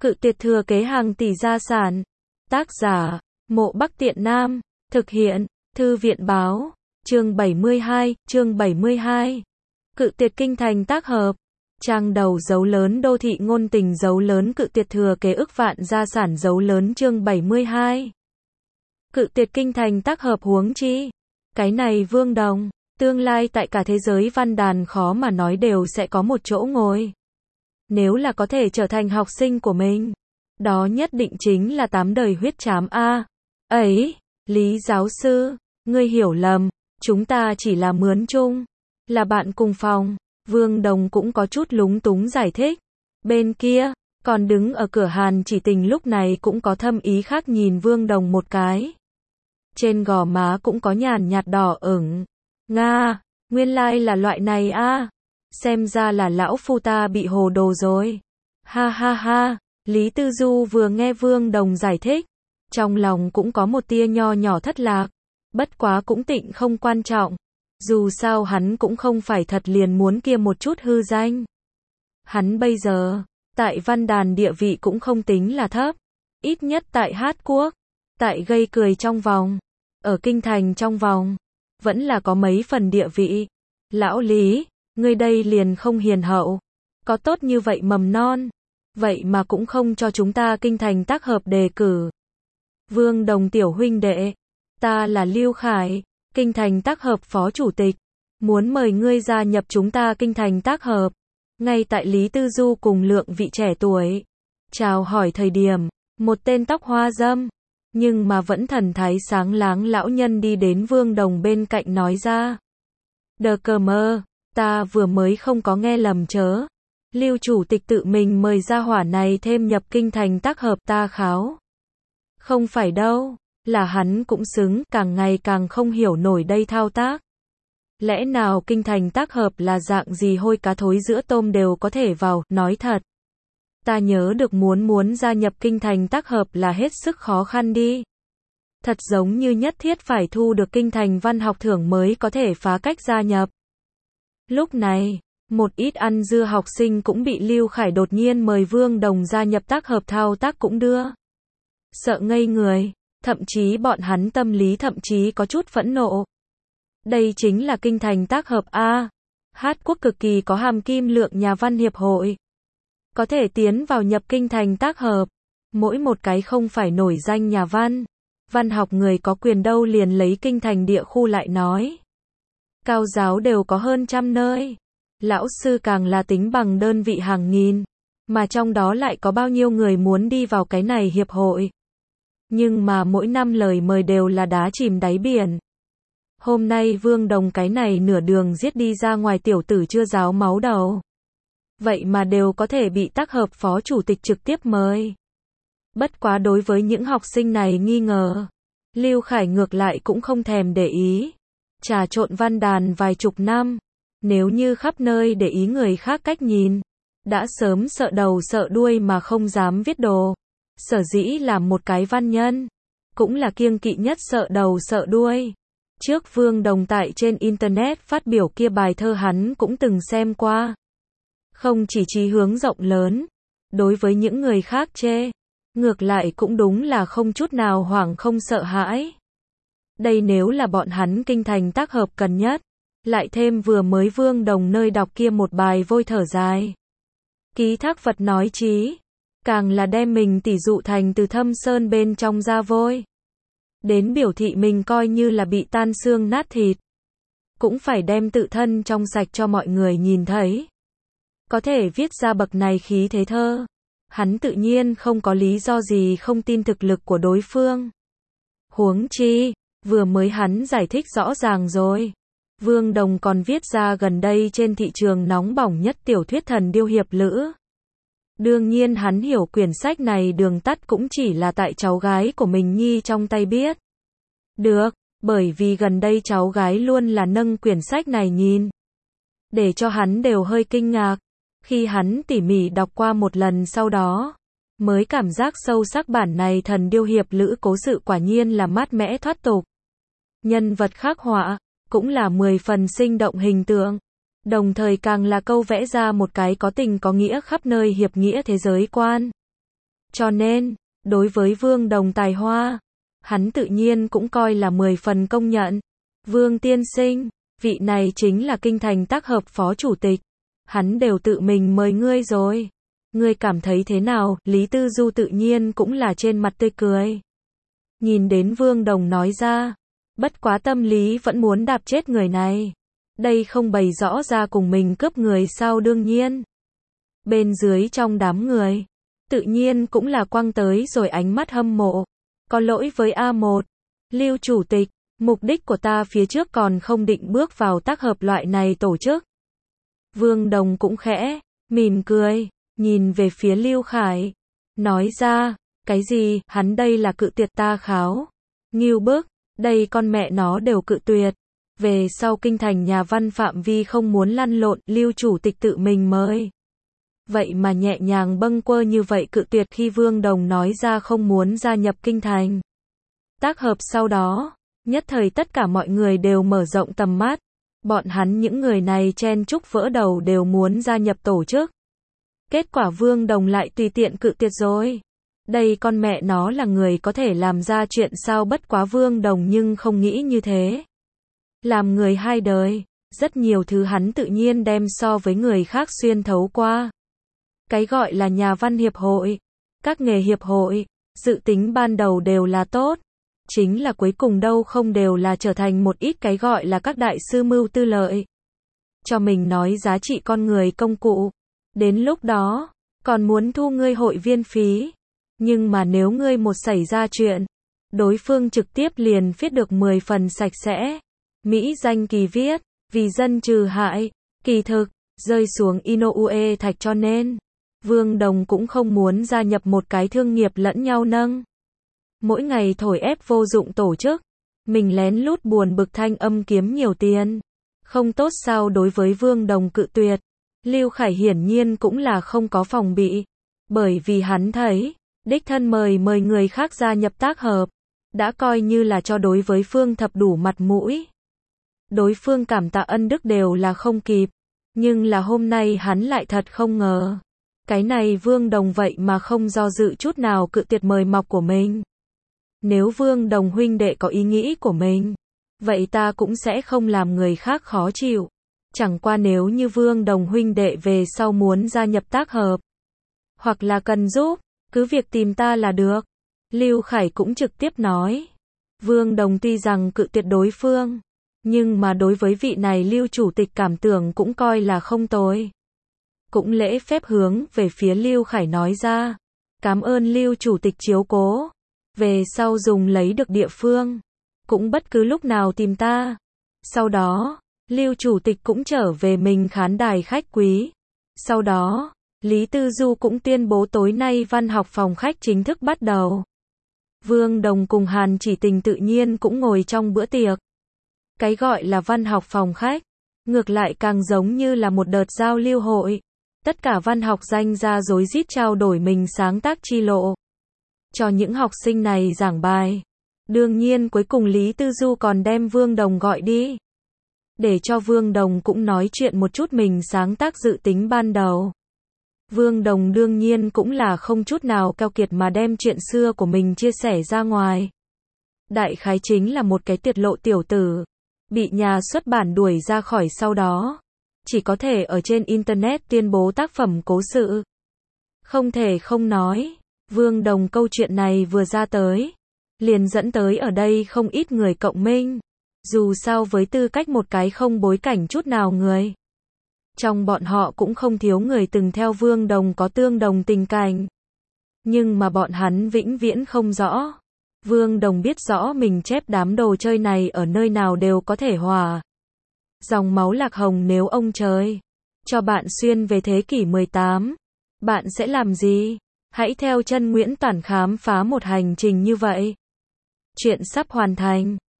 Cự tuyệt thừa kế hàng tỷ gia sản. Tác giả, Mộ Bắc Tiện Nam. Thực hiện, Thư viện báo. Chương 72. Cự tuyệt kinh thành tác hợp. Trang đầu dấu lớn đô thị ngôn tình dấu lớn cự tuyệt thừa kế ức vạn gia sản dấu lớn chương 72. Cự tuyệt kinh thành tác hợp huống chi. Cái này Vương Đồng, tương lai tại cả thế giới văn đàn khó mà nói đều sẽ có một chỗ ngồi. Nếu là có thể trở thành học sinh của mình, đó nhất định chính là 8 đời huyết trám a. Ấy, Lý giáo sư, ngươi hiểu lầm, chúng ta chỉ là mướn chung, là bạn cùng phòng. Vương Đồng cũng có chút lúng túng giải thích. Bên kia, còn đứng ở cửa Hàn Chỉ Tình lúc này cũng có thâm ý khác nhìn Vương Đồng một cái. Trên gò má cũng có nhàn nhạt đỏ ửng. Nga, nguyên lai là loại này a. Xem ra là lão phu ta bị hồ đồ rồi. Ha ha ha, Lý Tư Du vừa nghe Vương Đồng giải thích, trong lòng cũng có một tia nho nhỏ thất lạc. Bất quá cũng tịnh không quan trọng. Dù sao hắn cũng không phải thật liền muốn kia một chút hư danh. Hắn bây giờ, tại văn đàn địa vị cũng không tính là thấp. Ít nhất tại Hát Quốc, tại gây cười trong vòng, ở kinh thành trong vòng, vẫn là có mấy phần địa vị. Lão Lý, ngươi đây liền không hiền hậu. Có tốt như vậy mầm non. Vậy mà cũng không cho chúng ta kinh thành tác hợp đề cử. Vương Đồng tiểu huynh đệ, ta là Lưu Khải, kinh thành tác hợp phó chủ tịch. Muốn mời ngươi gia nhập chúng ta kinh thành tác hợp. Ngay tại Lý Tư Du cùng lượng vị trẻ tuổi chào hỏi thời điểm, một tên tóc hoa râm, nhưng mà vẫn thần thái sáng láng lão nhân đi đến Vương Đồng bên cạnh nói ra. Đờ cờ mơ, ta vừa mới không có nghe lầm chớ. Lưu chủ tịch tự mình mời gia hỏa này thêm nhập kinh thành tác hợp ta kháo. Không phải đâu, là hắn cũng xứng, càng ngày càng không hiểu nổi đây thao tác. Lẽ nào kinh thành tác hợp là dạng gì hôi cá thối giữa tôm đều có thể vào, nói thật. Ta nhớ được muốn gia nhập kinh thành tác hợp là hết sức khó khăn đi. Thật giống như nhất thiết phải thu được kinh thành văn học thưởng mới có thể phá cách gia nhập. Lúc này, một ít ăn dưa học sinh cũng bị Lưu Khải đột nhiên mời Vương Đồng gia nhập tác hợp thao tác cũng đưa. Sợ ngây người, thậm chí bọn hắn tâm lý thậm chí có chút phẫn nộ. Đây chính là kinh thành tác hợp A. Hát Quốc cực kỳ có hàm kim lượng nhà văn hiệp hội. Có thể tiến vào nhập kinh thành tác hợp. Mỗi một cái không phải nổi danh nhà văn. Văn học người có quyền đâu liền lấy kinh thành địa khu lại nói. Cao giáo đều có hơn 100 nơi. Lão sư càng là tính bằng đơn vị hàng nghìn. Mà trong đó lại có bao nhiêu người muốn đi vào cái này hiệp hội. Nhưng mà mỗi năm lời mời đều là đá chìm đáy biển. Hôm nay Vương Đồng cái này nửa đường giết đi ra ngoài tiểu tử chưa ráo máu đầu. Vậy mà đều có thể bị tác hợp phó chủ tịch trực tiếp mời. Bất quá đối với những học sinh này nghi ngờ, Lưu Khải ngược lại cũng không thèm để ý. Trà trộn văn đàn vài chục năm, nếu như khắp nơi để ý người khác cách nhìn, đã sớm sợ đầu sợ đuôi mà không dám viết đồ. Sở dĩ là một cái văn nhân, cũng là kiêng kỵ nhất sợ đầu sợ đuôi. Trước Vương Đồng tại trên Internet phát biểu kia bài thơ hắn cũng từng xem qua. Không chỉ chí hướng rộng lớn, đối với những người khác chê, ngược lại cũng đúng là không chút nào hoảng không sợ hãi. Đây nếu là bọn hắn kinh thành tác hợp cần nhất, lại thêm vừa mới Vương Đồng nơi đọc kia một bài vôi thở dài. Ký thác vật nói chí, càng là đem mình tỉ dụ thành từ thâm sơn bên trong ra vôi. Đến biểu thị mình coi như là bị tan xương nát thịt. Cũng phải đem tự thân trong sạch cho mọi người nhìn thấy. Có thể viết ra bậc này khí thế thơ. Hắn tự nhiên không có lý do gì không tin thực lực của đối phương. Huống chi, vừa mới hắn giải thích rõ ràng rồi. Vương Đồng còn viết ra gần đây trên thị trường nóng bỏng nhất tiểu thuyết Thần Điêu Hiệp Lữ. Đương nhiên hắn hiểu quyển sách này đường tắt cũng chỉ là tại cháu gái của mình Nhi trong tay biết. Được, bởi vì gần đây cháu gái luôn là nâng quyển sách này nhìn. Để cho hắn đều hơi kinh ngạc. Khi hắn tỉ mỉ đọc qua một lần sau đó, mới cảm giác sâu sắc bản này Thần Điêu Hiệp Lữ cố sự quả nhiên là mát mẻ thoát tục. Nhân vật khắc họa, cũng là 10 phần sinh động hình tượng. Đồng thời càng là câu vẽ ra một cái có tình có nghĩa khắp nơi hiệp nghĩa thế giới quan. Cho nên, đối với Vương Đồng tài hoa, hắn tự nhiên cũng coi là 10 phần công nhận. Vương tiên sinh, vị này chính là kinh thành tác hợp phó chủ tịch. Hắn đều tự mình mời ngươi rồi. Ngươi cảm thấy thế nào? Lý Tư Du tự nhiên cũng là trên mặt tươi cười. Nhìn đến Vương Đồng nói ra, bất quá tâm lý vẫn muốn đạp chết người này. Đây không bày rõ ra cùng mình cướp người sao? Đương nhiên. Bên dưới trong đám người, tự nhiên cũng là quăng tới rồi ánh mắt hâm mộ. Có lỗi với A1, Lưu chủ tịch, mục đích của ta phía trước còn không định bước vào tác hợp loại này tổ chức. Vương Đồng cũng khẽ mỉm cười, nhìn về phía Lưu Khải, nói ra, cái gì? Hắn đây là cự tuyệt ta kháo. Ngưu bức, đây con mẹ nó đều cự tuyệt. Về sau kinh thành nhà văn phạm vi không muốn lăn lộn, Lưu chủ tịch tự mình mời. Vậy mà nhẹ nhàng bâng quơ như vậy cự tuyệt khi Vương Đồng nói ra không muốn gia nhập kinh thành. Tác hợp sau đó, nhất thời tất cả mọi người đều mở rộng tầm mắt. Bọn hắn những người này chen chúc vỡ đầu đều muốn gia nhập tổ chức. Kết quả Vương Đồng lại tùy tiện cự tuyệt rồi. Đây con mẹ nó là người có thể làm ra chuyện sao? Bất quá Vương Đồng nhưng không nghĩ như thế. Làm người hai đời, rất nhiều thứ hắn tự nhiên đem so với người khác xuyên thấu qua. Cái gọi là nhà văn hiệp hội, các nghề hiệp hội, dự tính ban đầu đều là tốt. Chính là cuối cùng đâu không đều là trở thành một ít cái gọi là các đại sư mưu tư lợi. Cho mình nói giá trị con người công cụ. Đến lúc đó, còn muốn thu ngươi hội viên phí. Nhưng mà nếu ngươi một xảy ra chuyện, đối phương trực tiếp liền viết được 10 phần sạch sẽ. Mỹ danh kỳ viết, vì dân trừ hại, kỳ thực, rơi xuống Inoue Thạch cho nên. Vương Đồng cũng không muốn gia nhập một cái thương nghiệp lẫn nhau nâng. Mỗi ngày thổi ép vô dụng tổ chức. Mình lén lút buồn bực thanh âm kiếm nhiều tiền. Không tốt sao? Đối với Vương Đồng cự tuyệt, Lưu Khải hiển nhiên cũng là không có phòng bị. Bởi vì hắn thấy, đích thân mời người khác gia nhập tác hợp, đã coi như là cho đối với Phương Thập đủ mặt mũi. Đối phương cảm tạ ân đức đều là không kịp. Nhưng là hôm nay hắn lại thật không ngờ. Cái này Vương Đồng vậy mà không do dự chút nào cự tuyệt mời mọc của mình. Nếu Vương Đồng huynh đệ có ý nghĩ của mình, vậy ta cũng sẽ không làm người khác khó chịu. Chẳng qua nếu như Vương Đồng huynh đệ về sau muốn gia nhập tác hợp, hoặc là cần giúp, cứ việc tìm ta là được. Lưu Khải cũng trực tiếp nói. Vương Đồng tuy rằng cự tuyệt đối phương, nhưng mà đối với vị này Lưu chủ tịch cảm tưởng cũng coi là không tồi. Cũng lễ phép hướng về phía Lưu Khải nói ra. Cảm ơn Lưu chủ tịch chiếu cố. Về sau dùng lấy được địa phương, cũng bất cứ lúc nào tìm ta. Sau đó, Lưu chủ tịch cũng trở về mình khán đài khách quý. Sau đó, Lý Tư Du cũng tuyên bố tối nay văn học phòng khách chính thức bắt đầu. Vương Đồng cùng Hàn Chỉ Tình tự nhiên cũng ngồi trong bữa tiệc. Cái gọi là văn học phòng khách, ngược lại càng giống như là một đợt giao lưu hội. Tất cả văn học danh gia rối rít trao đổi mình sáng tác chi lộ. Cho những học sinh này giảng bài. Đương nhiên cuối cùng Lý Tư Du còn đem Vương Đồng gọi đi. Để cho Vương Đồng cũng nói chuyện một chút mình sáng tác dự tính ban đầu. Vương Đồng đương nhiên cũng là không chút nào keo kiệt mà đem chuyện xưa của mình chia sẻ ra ngoài. Đại khái chính là một cái tiết lộ tiểu tử. Bị nhà xuất bản đuổi ra khỏi sau đó. Chỉ có thể ở trên Internet tuyên bố tác phẩm cố sự. Không thể không nói. Vương Đồng câu chuyện này vừa ra tới, liền dẫn tới ở đây không ít người cộng minh. Dù sao với tư cách một cái không bối cảnh chút nào người. Trong bọn họ cũng không thiếu người từng theo Vương Đồng có tương đồng tình cảnh. Nhưng mà bọn hắn vĩnh viễn không rõ. Vương Đồng biết rõ mình chép đám đồ chơi này ở nơi nào đều có thể hòa. Dòng máu lạc hồng nếu ông trời cho bạn xuyên về thế kỷ 18, bạn sẽ làm gì? Hãy theo chân Nguyễn Toản khám phá một hành trình như vậy. Chuyện sắp hoàn thành.